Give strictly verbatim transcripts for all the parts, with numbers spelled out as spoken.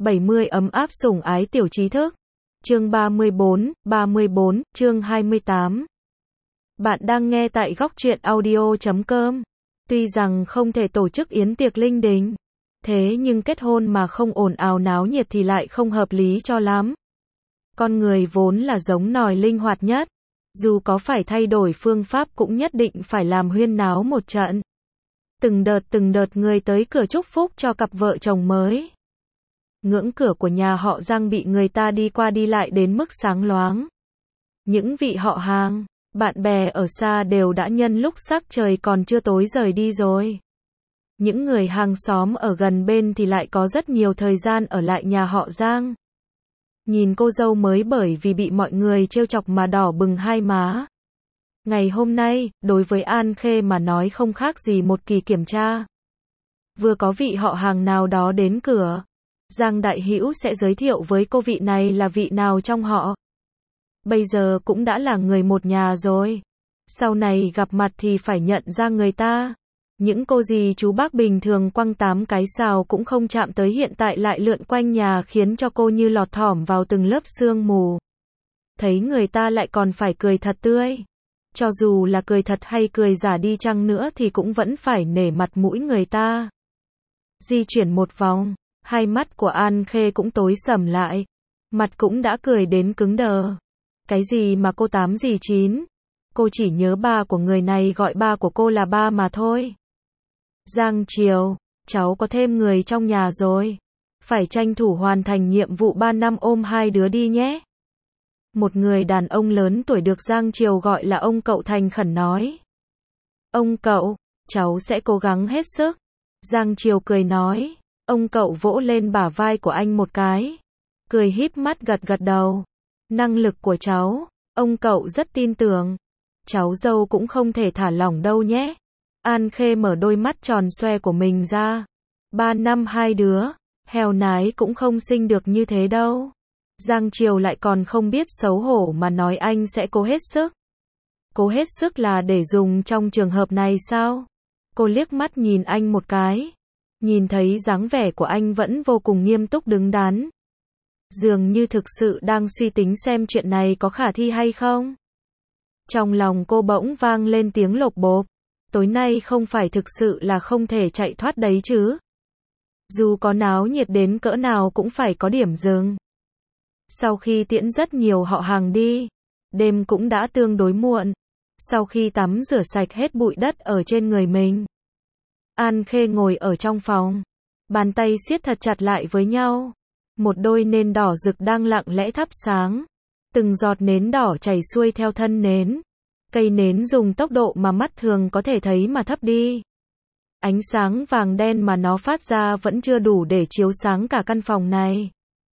bảy mươi ấm áp sủng ái tiểu trí thức. Chương ba mươi bốn, ba mươi bốn, chương hai mươi tám. Bạn đang nghe tại góc truyện audio chấm com. Tuy rằng không thể tổ chức yến tiệc linh đình, thế nhưng kết hôn mà không ồn ào náo nhiệt thì lại không hợp lý cho lắm. Con người vốn là giống nòi linh hoạt nhất, dù có phải thay đổi phương pháp cũng nhất định phải làm huyên náo một trận. Từng đợt từng đợt người tới cửa chúc phúc cho cặp vợ chồng mới. Ngưỡng cửa của nhà họ Giang bị người ta đi qua đi lại đến mức sáng loáng. Những vị họ hàng, bạn bè ở xa đều đã nhân lúc sắc trời còn chưa tối rời đi rồi. Những người hàng xóm ở gần bên thì lại có rất nhiều thời gian ở lại nhà họ Giang. Nhìn cô dâu mới bởi vì bị mọi người trêu chọc mà đỏ bừng hai má. Ngày hôm nay, đối với An Khê mà nói không khác gì một kỳ kiểm tra. Vừa có vị họ hàng nào đó đến cửa, Giang Đại Hữu sẽ giới thiệu với cô vị này là vị nào trong họ. Bây giờ cũng đã là người một nhà rồi. Sau này gặp mặt thì phải nhận ra người ta. Những cô dì chú bác bình thường quăng tám cái sào cũng không chạm tới hiện tại lại lượn quanh nhà khiến cho cô như lọt thỏm vào từng lớp sương mù. Thấy người ta lại còn phải cười thật tươi. Cho dù là cười thật hay cười giả đi chăng nữa thì cũng vẫn phải nể mặt mũi người ta. Di chuyển một vòng, hai mắt của An Khê cũng tối sầm lại. Mặt cũng đã cười đến cứng đờ. Cái gì mà cô tám gì chín? Cô chỉ nhớ ba của người này gọi ba của cô là ba mà thôi. Giang Triều, cháu có thêm người trong nhà rồi. Phải tranh thủ hoàn thành nhiệm vụ ba năm ôm hai đứa đi nhé. Một người đàn ông lớn tuổi được Giang Triều gọi là ông cậu thành khẩn nói. Ông cậu, cháu sẽ cố gắng hết sức. Giang Triều cười nói. Ông cậu vỗ lên bả vai của anh một cái. Cười híp mắt gật gật đầu. Năng lực của cháu, ông cậu rất tin tưởng. Cháu dâu cũng không thể thả lỏng đâu nhé. An Khê mở đôi mắt tròn xoe của mình ra. Ba năm hai đứa, heo nái cũng không sinh được như thế đâu. Giang Triều lại còn không biết xấu hổ mà nói anh sẽ cố hết sức. Cố hết sức là để dùng trong trường hợp này sao? Cô liếc mắt nhìn anh một cái. Nhìn thấy dáng vẻ của anh vẫn vô cùng nghiêm túc đứng đắn. Dường như thực sự đang suy tính xem chuyện này có khả thi hay không. Trong lòng cô bỗng vang lên tiếng lộp bộp. Tối nay không phải thực sự là không thể chạy thoát đấy chứ. Dù có náo nhiệt đến cỡ nào cũng phải có điểm dừng. Sau khi tiễn rất nhiều họ hàng đi, đêm cũng đã tương đối muộn. Sau khi tắm rửa sạch hết bụi đất ở trên người mình, An Khê ngồi ở trong phòng, bàn tay siết thật chặt lại với nhau. Một đôi nến đỏ rực đang lặng lẽ thắp sáng. Từng giọt nến đỏ chảy xuôi theo thân nến. Cây nến dùng tốc độ mà mắt thường có thể thấy mà thấp đi. Ánh sáng vàng đen mà nó phát ra vẫn chưa đủ để chiếu sáng cả căn phòng này.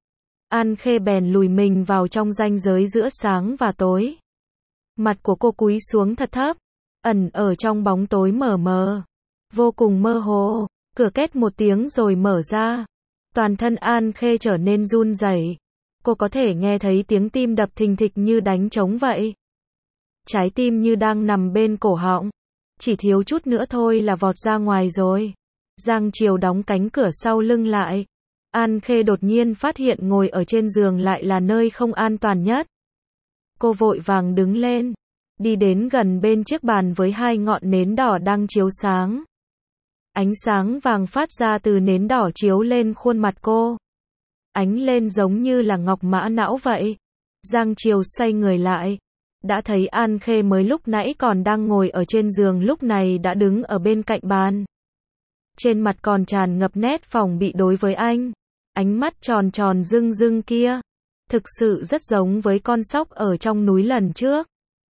An Khê bèn lùi mình vào trong ranh giới giữa sáng và tối. Mặt của cô cúi xuống thật thấp, ẩn ở trong bóng tối mờ mờ, vô cùng mơ hồ. Cửa két một tiếng rồi mở ra. Toàn thân An Khê trở nên run rẩy. Cô có thể nghe thấy tiếng tim đập thình thịch như đánh trống vậy. Trái tim như đang nằm bên cổ họng. Chỉ thiếu chút nữa thôi là vọt ra ngoài rồi. Giang Triều đóng cánh cửa sau lưng lại. An Khê đột nhiên phát hiện ngồi ở trên giường lại là nơi không an toàn nhất. Cô vội vàng đứng lên. Đi đến gần bên chiếc bàn với hai ngọn nến đỏ đang chiếu sáng. Ánh sáng vàng phát ra từ nến đỏ chiếu lên khuôn mặt cô. Ánh lên giống như là ngọc mã não vậy. Giang Triều xoay người lại. Đã thấy An Khê mới lúc nãy còn đang ngồi ở trên giường lúc này đã đứng ở bên cạnh bàn. Trên mặt còn tràn ngập nét phòng bị đối với anh. Ánh mắt tròn tròn rưng rưng kia. Thực sự rất giống với con sóc ở trong núi lần trước.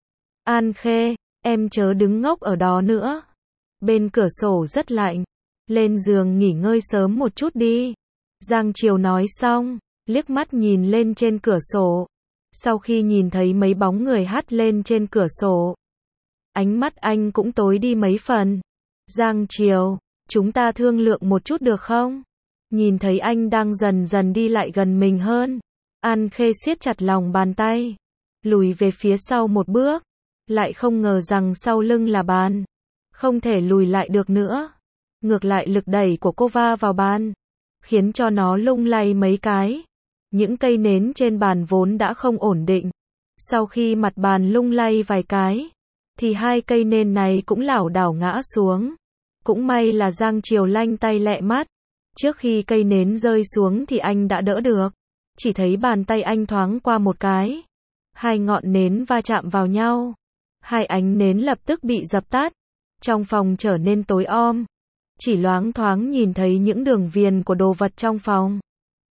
An Khê, em chớ đứng ngốc ở đó nữa. Bên cửa sổ rất lạnh. Lên giường nghỉ ngơi sớm một chút đi. Giang Triều nói xong, liếc mắt nhìn lên trên cửa sổ. Sau khi nhìn thấy mấy bóng người hắt lên trên cửa sổ, ánh mắt anh cũng tối đi mấy phần. Giang Triều, chúng ta thương lượng một chút được không? Nhìn thấy anh đang dần dần đi lại gần mình hơn, An Khê siết chặt lòng bàn tay, lùi về phía sau một bước. Lại không ngờ rằng sau lưng là bàn. Không thể lùi lại được nữa. Ngược lại lực đẩy của cô va vào bàn. khiến cho nó lung lay mấy cái. Những cây nến trên bàn vốn đã không ổn định. Sau khi mặt bàn lung lay vài cái, thì hai cây nến này cũng lảo đảo ngã xuống. Cũng may là Giang Triều lanh tay lẹ mắt. Trước khi cây nến rơi xuống thì anh đã đỡ được. Chỉ thấy bàn tay anh thoáng qua một cái. Hai ngọn nến va chạm vào nhau. Hai ánh nến lập tức bị dập tắt. Trong phòng trở nên tối om. Chỉ loáng thoáng nhìn thấy những đường viền của đồ vật trong phòng.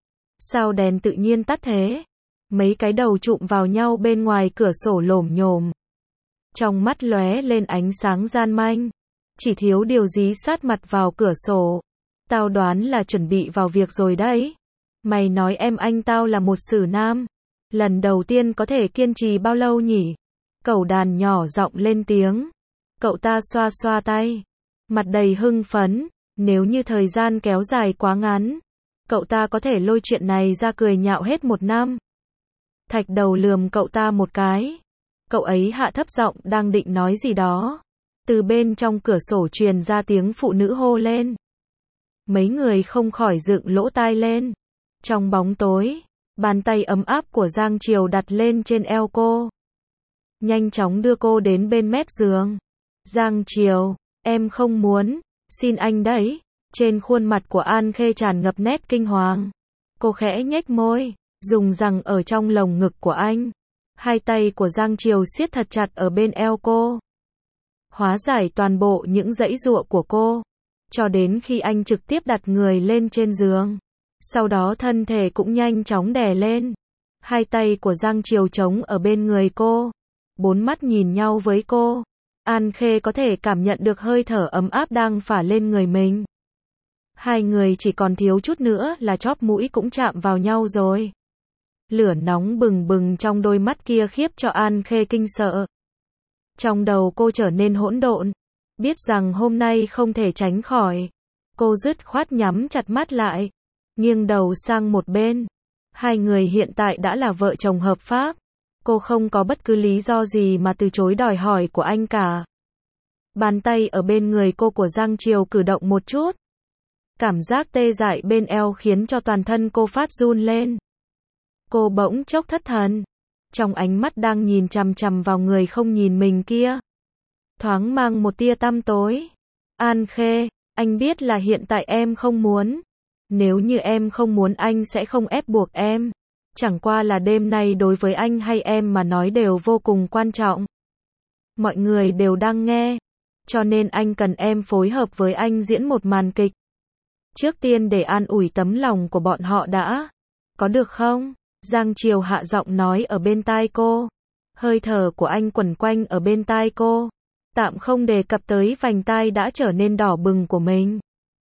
Sao đèn tự nhiên tắt thế? Mấy cái đầu chụm vào nhau bên ngoài cửa sổ lổm nhổm. Trong mắt lóe lên ánh sáng gian manh. Chỉ thiếu điều gì sát mặt vào cửa sổ. Tao đoán là chuẩn bị vào việc rồi đấy. Mày nói em anh tao là một sử nam. Lần đầu tiên có thể kiên trì bao lâu nhỉ? Cẩu đàn nhỏ giọng lên tiếng. Cậu ta xoa xoa tay. Mặt đầy hưng phấn. Nếu như thời gian kéo dài quá ngắn, cậu ta có thể lôi chuyện này ra cười nhạo hết một năm. Thạch Đầu lườm cậu ta một cái. Cậu ấy hạ thấp giọng đang định nói gì đó. Từ bên trong cửa sổ truyền ra tiếng phụ nữ hô lên. Mấy người không khỏi dựng lỗ tai lên. Trong bóng tối, bàn tay ấm áp của Giang Triều đặt lên trên eo cô. Nhanh chóng đưa cô đến bên mép giường. Giang Triều, em không muốn, xin anh đấy. Trên khuôn mặt của An Khê tràn ngập nét kinh hoàng. Cô khẽ nhếch môi, dùng răng ở trong lồng ngực của anh. Hai tay của Giang Triều siết thật chặt ở bên eo cô. Hóa giải toàn bộ những giãy giụa của cô. Cho đến khi anh trực tiếp đặt người lên trên giường. Sau đó thân thể cũng nhanh chóng đè lên. Hai tay của Giang Triều trống ở bên người cô. Bốn mắt nhìn nhau với cô. An Khê có thể cảm nhận được hơi thở ấm áp đang phả lên người mình. Hai người chỉ còn thiếu chút nữa là chóp mũi cũng chạm vào nhau rồi. Lửa nóng bừng bừng trong đôi mắt kia khiếp cho An Khê kinh sợ. Trong đầu cô trở nên hỗn độn. Biết rằng hôm nay không thể tránh khỏi. Cô dứt khoát nhắm chặt mắt lại. Nghiêng đầu sang một bên. Hai người hiện tại đã là vợ chồng hợp pháp. Cô không có bất cứ lý do gì mà từ chối đòi hỏi của anh cả. Bàn tay ở bên người cô của Giang Triều cử động một chút. Cảm giác tê dại bên eo khiến cho toàn thân cô phát run lên. Cô bỗng chốc thất thần. Trong ánh mắt đang nhìn chằm chằm vào người không nhìn mình kia. Thoáng mang một tia tăm tối. An Khê, anh biết là hiện tại em không muốn. Nếu như em không muốn anh sẽ không ép buộc em. Chẳng qua là đêm nay đối với anh hay em mà nói đều vô cùng quan trọng. Mọi người đều đang nghe. Cho nên anh cần em phối hợp với anh diễn một màn kịch. Trước tiên để an ủi tấm lòng của bọn họ đã. Có được không? Giang Triều hạ giọng nói ở bên tai cô. Hơi thở của anh quẩn quanh ở bên tai cô. Tạm không đề cập tới vành tai đã trở nên đỏ bừng của mình.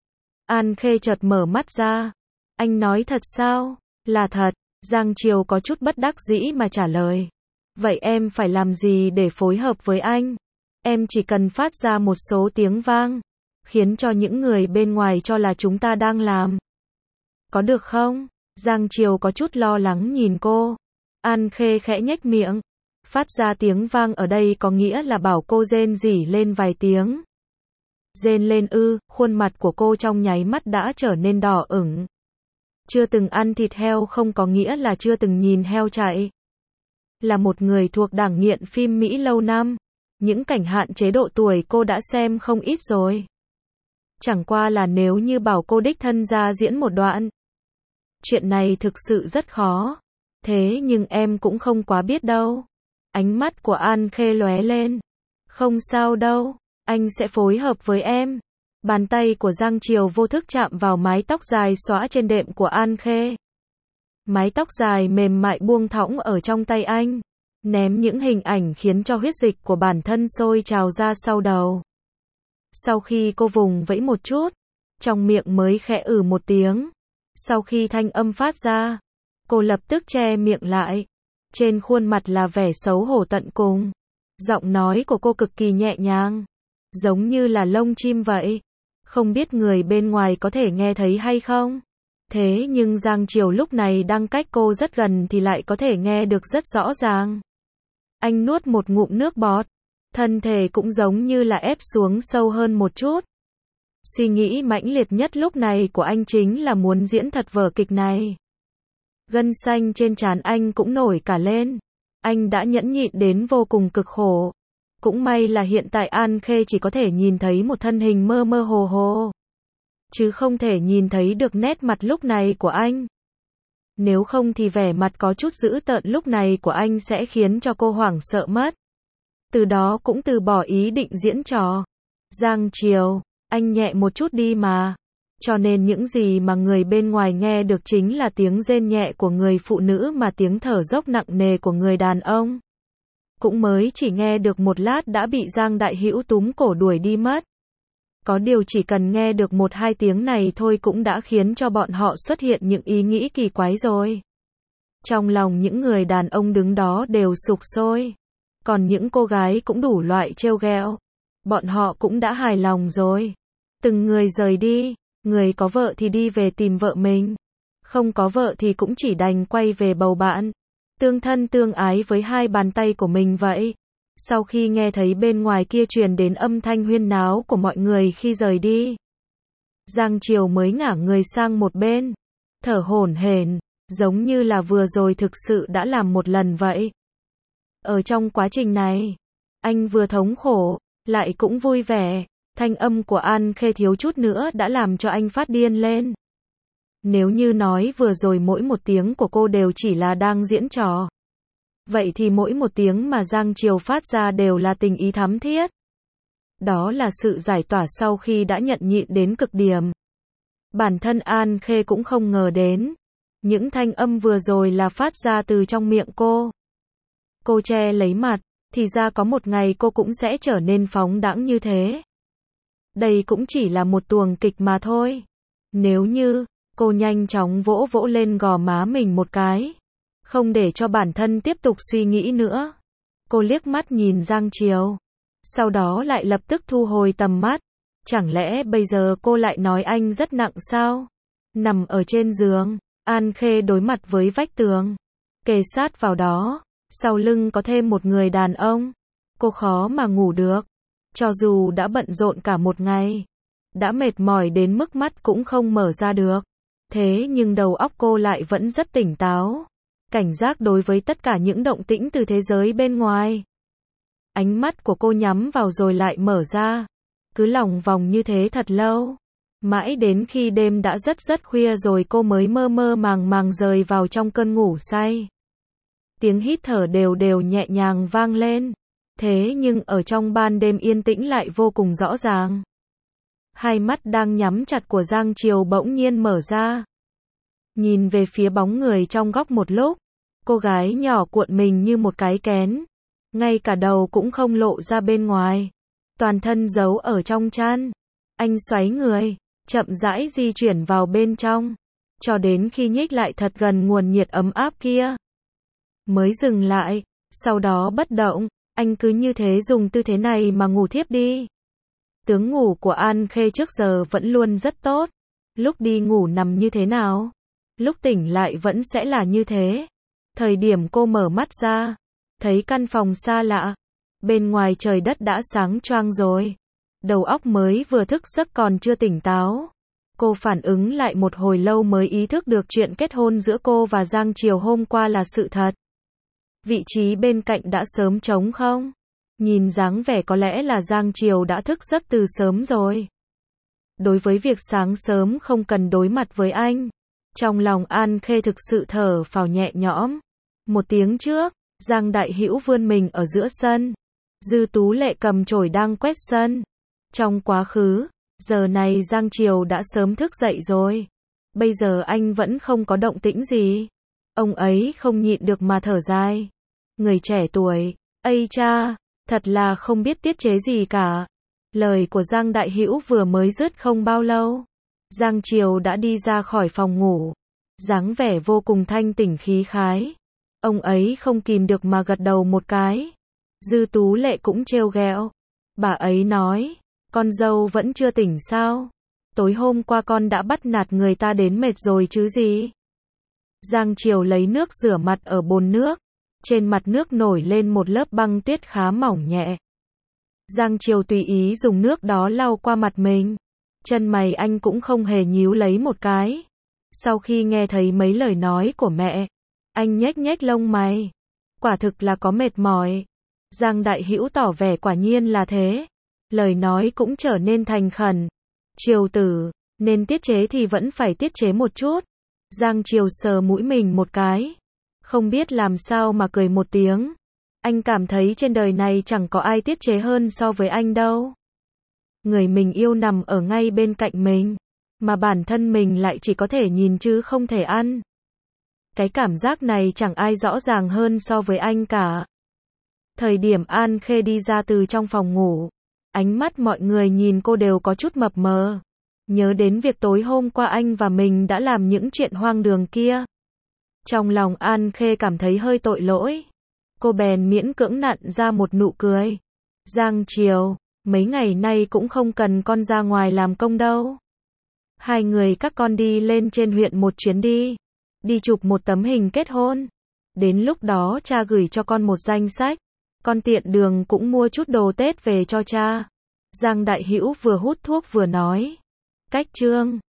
An Khê chợt mở mắt ra. Anh nói thật sao? Là thật. Giang Triều có chút bất đắc dĩ mà trả lời. Vậy em phải làm gì để phối hợp với anh? Em chỉ cần phát ra một số tiếng vang. Khiến cho những người bên ngoài cho là chúng ta đang làm. Có được không? Giang Triều có chút lo lắng nhìn cô. An Khê khẽ nhếch miệng. Phát ra tiếng vang ở đây có nghĩa là bảo cô rên rỉ lên vài tiếng. Rên lên ư, khuôn mặt của cô trong nháy mắt đã trở nên đỏ ửng. Chưa từng ăn thịt heo không có nghĩa là chưa từng nhìn heo chạy. Là một người thuộc đảng nghiện phim Mỹ lâu năm. Những cảnh hạn chế độ tuổi cô đã xem không ít rồi. Chẳng qua là nếu như bảo cô đích thân ra diễn một đoạn. Chuyện này thực sự rất khó. Thế nhưng em cũng không quá biết đâu. Ánh mắt của An Khê lóe lên. Không sao đâu, anh sẽ phối hợp với em. Bàn tay của Giang Triều vô thức chạm vào mái tóc dài xõa trên đệm của An Khê. Mái tóc dài mềm mại buông thõng ở trong tay anh. Ném những hình ảnh khiến cho huyết dịch của bản thân sôi trào ra sau đầu. Sau khi cô vùng vẫy một chút, trong miệng mới khẽ ử một tiếng. Sau khi thanh âm phát ra, cô lập tức che miệng lại. Trên khuôn mặt là vẻ xấu hổ tận cùng. Giọng nói của cô cực kỳ nhẹ nhàng, giống như là lông chim vậy. Không biết người bên ngoài có thể nghe thấy hay không? Thế nhưng Giang Triều lúc này đang cách cô rất gần thì lại có thể nghe được rất rõ ràng. Anh nuốt một ngụm nước bọt, thân thể cũng giống như là ép xuống sâu hơn một chút. Suy nghĩ mãnh liệt nhất lúc này của anh chính là muốn diễn thật vở kịch này. Gân xanh trên trán anh cũng nổi cả lên. Anh đã nhẫn nhịn đến vô cùng cực khổ. Cũng may là hiện tại An Khê chỉ có thể nhìn thấy một thân hình mơ mơ hồ hồ, chứ không thể nhìn thấy được nét mặt lúc này của anh. Nếu không thì vẻ mặt có chút dữ tợn lúc này của anh sẽ khiến cho cô hoảng sợ mất. Từ đó cũng từ bỏ ý định diễn trò. Giang Triều, anh nhẹ một chút đi mà. Cho nên những gì mà người bên ngoài nghe được chính là tiếng rên nhẹ của người phụ nữ mà tiếng thở dốc nặng nề của người đàn ông. Cũng mới chỉ nghe được một lát đã bị Giang Đại Hữu túm cổ đuổi đi mất. Có điều chỉ cần nghe được một hai tiếng này thôi cũng đã khiến cho bọn họ xuất hiện những ý nghĩ kỳ quái rồi. Trong lòng những người đàn ông đứng đó đều sục sôi. Còn những cô gái cũng đủ loại trêu ghẹo. Bọn họ cũng đã hài lòng rồi. Từng người rời đi. Người có vợ thì đi về tìm vợ mình. Không có vợ thì cũng chỉ đành quay về bầu bạn. Tương thân tương ái với hai bàn tay của mình vậy. Sau khi nghe thấy bên ngoài kia truyền đến âm thanh huyên náo của mọi người khi rời đi, Giang Triều mới ngả người sang một bên, thở hổn hển, giống như là vừa rồi thực sự đã làm một lần vậy. Ở trong quá trình này, anh vừa thống khổ, lại cũng vui vẻ. Thanh âm của An Khê thiếu chút nữa đã làm cho anh phát điên lên. Nếu như nói vừa rồi mỗi một tiếng của cô đều chỉ là đang diễn trò, vậy thì mỗi một tiếng mà Giang Triều phát ra đều là tình ý thắm thiết. Đó là sự giải tỏa sau khi đã nhận nhịn đến cực điểm. Bản thân An Khê cũng không ngờ đến. Những thanh âm vừa rồi là phát ra từ trong miệng cô. Cô che lấy mặt, thì ra có một ngày cô cũng sẽ trở nên phóng đãng như thế. Đây cũng chỉ là một tuồng kịch mà thôi. Nếu như, cô nhanh chóng vỗ vỗ lên gò má mình một cái. Không để cho bản thân tiếp tục suy nghĩ nữa. Cô liếc mắt nhìn Giang Triều. Sau đó lại lập tức thu hồi tầm mắt. Chẳng lẽ bây giờ cô lại nói anh rất nặng sao? Nằm ở trên giường, An Khê đối mặt với vách tường. Kề sát vào đó, sau lưng có thêm một người đàn ông. Cô khó mà ngủ được. Cho dù đã bận rộn cả một ngày, đã mệt mỏi đến mức mắt cũng không mở ra được. Thế nhưng đầu óc cô lại vẫn rất tỉnh táo. Cảnh giác đối với tất cả những động tĩnh từ thế giới bên ngoài. Ánh mắt của cô nhắm vào rồi lại mở ra. Cứ lòng vòng như thế thật lâu. Mãi đến khi đêm đã rất rất khuya rồi cô mới mơ mơ màng màng rơi vào trong cơn ngủ say. Tiếng hít thở đều đều nhẹ nhàng vang lên. Thế nhưng ở trong ban đêm yên tĩnh lại vô cùng rõ ràng. Hai mắt đang nhắm chặt của Giang Triều bỗng nhiên mở ra. Nhìn về phía bóng người trong góc một lúc. Cô gái nhỏ cuộn mình như một cái kén. Ngay cả đầu cũng không lộ ra bên ngoài. Toàn thân giấu ở trong chăn. Anh xoáy người, chậm rãi di chuyển vào bên trong. Cho đến khi nhích lại thật gần nguồn nhiệt ấm áp kia. Mới dừng lại, sau đó bất động. Anh cứ như thế dùng tư thế này mà ngủ thiếp đi. Tướng ngủ của An Khê trước giờ vẫn luôn rất tốt. Lúc đi ngủ nằm như thế nào? Lúc tỉnh lại vẫn sẽ là như thế. Thời điểm cô mở mắt ra, thấy căn phòng xa lạ. Bên ngoài trời đất đã sáng choang rồi. Đầu óc mới vừa thức giấc còn chưa tỉnh táo. Cô phản ứng lại một hồi lâu mới ý thức được chuyện kết hôn giữa cô và Giang Triều hôm qua là sự thật. Vị trí bên cạnh đã sớm trống không? Nhìn dáng vẻ có lẽ là Giang Triều đã thức giấc từ sớm rồi. Đối với việc sáng sớm không cần đối mặt với anh, trong lòng An Khê thực sự thở phào nhẹ nhõm. Một tiếng trước, Giang Đại Hữu vươn mình ở giữa sân. Dư Tú Lệ cầm chổi đang quét sân. Trong quá khứ, giờ này Giang Triều đã sớm thức dậy rồi. Bây giờ anh vẫn không có động tĩnh gì. Ông ấy không nhịn được mà thở dài. Người trẻ tuổi, ây cha, thật là không biết tiết chế gì cả. Lời của Giang Đại Hữu vừa mới dứt không bao lâu. Giang Triều đã đi ra khỏi phòng ngủ. Dáng vẻ vô cùng thanh tỉnh khí khái. Ông ấy không kìm được mà gật đầu một cái. Dư Tú Lệ cũng trêu ghẹo. Bà ấy nói, con dâu vẫn chưa tỉnh sao? Tối hôm qua con đã bắt nạt người ta đến mệt rồi chứ gì? Giang Triều lấy nước rửa mặt ở bồn nước. Trên mặt nước nổi lên một lớp băng tuyết khá mỏng nhẹ. Giang Triều tùy ý dùng nước đó lau qua mặt mình. Chân mày anh cũng không hề nhíu lấy một cái. Sau khi nghe thấy mấy lời nói của mẹ, anh nhếch nhếch lông mày. Quả thực là có mệt mỏi. Giang Đại Hữu tỏ vẻ quả nhiên là thế. Lời nói cũng trở nên thành khẩn. Triều tử, nên tiết chế thì vẫn phải tiết chế một chút. Giang Triều sờ mũi mình một cái. Không biết làm sao mà cười một tiếng. Anh cảm thấy trên đời này chẳng có ai tiết chế hơn so với anh đâu. Người mình yêu nằm ở ngay bên cạnh mình, mà bản thân mình lại chỉ có thể nhìn chứ không thể ăn. Cái cảm giác này chẳng ai rõ ràng hơn so với anh cả. Thời điểm An Khê đi ra từ trong phòng ngủ, ánh mắt mọi người nhìn cô đều có chút mập mờ. Nhớ đến việc tối hôm qua anh và mình đã làm những chuyện hoang đường kia. Trong lòng An Khê cảm thấy hơi tội lỗi. Cô bèn miễn cưỡng nặn ra một nụ cười. Giang Triều, mấy ngày nay cũng không cần con ra ngoài làm công đâu. Hai người các con đi lên trên huyện một chuyến đi. Đi chụp một tấm hình kết hôn. Đến lúc đó cha gửi cho con một danh sách. Con tiện đường cũng mua chút đồ Tết về cho cha. Giang Đại Hữu vừa hút thuốc vừa nói. Cách Trương,